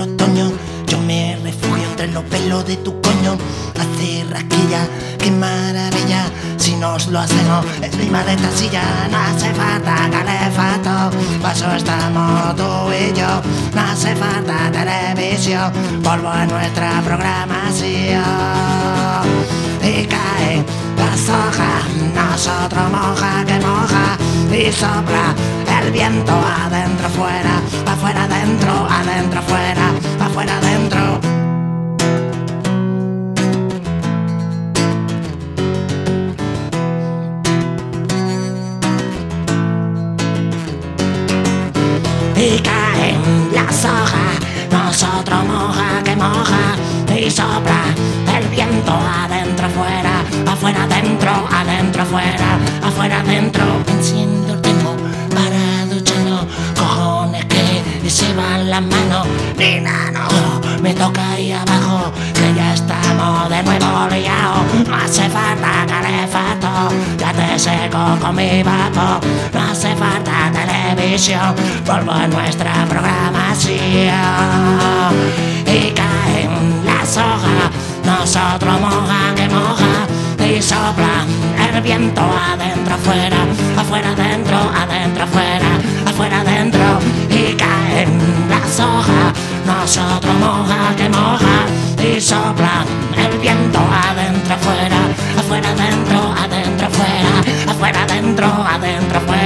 otoño. Yo me refugio entre los pelos de tu coño. Hace rasquilla, qué maravilla. Si nos lo hacemos encima de esta silla, no hace falta calefacto. Paso estamos tú y yo. No hace falta televisión. Polvo en nuestra programación. Y caen las hojas, nosotros moja que moja. Y sopla el viento adentro, afuera, afuera, adentro, adentro, afuera, afuera, adentro. Y caen las hojas, nosotros moja que moja. Y sopla el viento adentro, afuera, afuera, adentro, adentro, afuera, afuera, adentro. Enciendo el tiempo para ducharnos, cojones que se van las manos. Nena, no, me toca ahí abajo, que ya estamos de nuevo liados. No hace falta calefacto, ya te seco con mi vapor. No hace falta televisión, polvo en nuestra programación. Y caen las hojas, nosotros moja que moja. Y sopla el viento adentro, afuera, afuera, adentro, adentro, afuera, afuera, adentro. Y caen las hojas, nosotros moja que moja. Y sopla el viento adentro, afuera, afuera, adentro, adentro, afuera, afuera, adentro, adentro, afuera.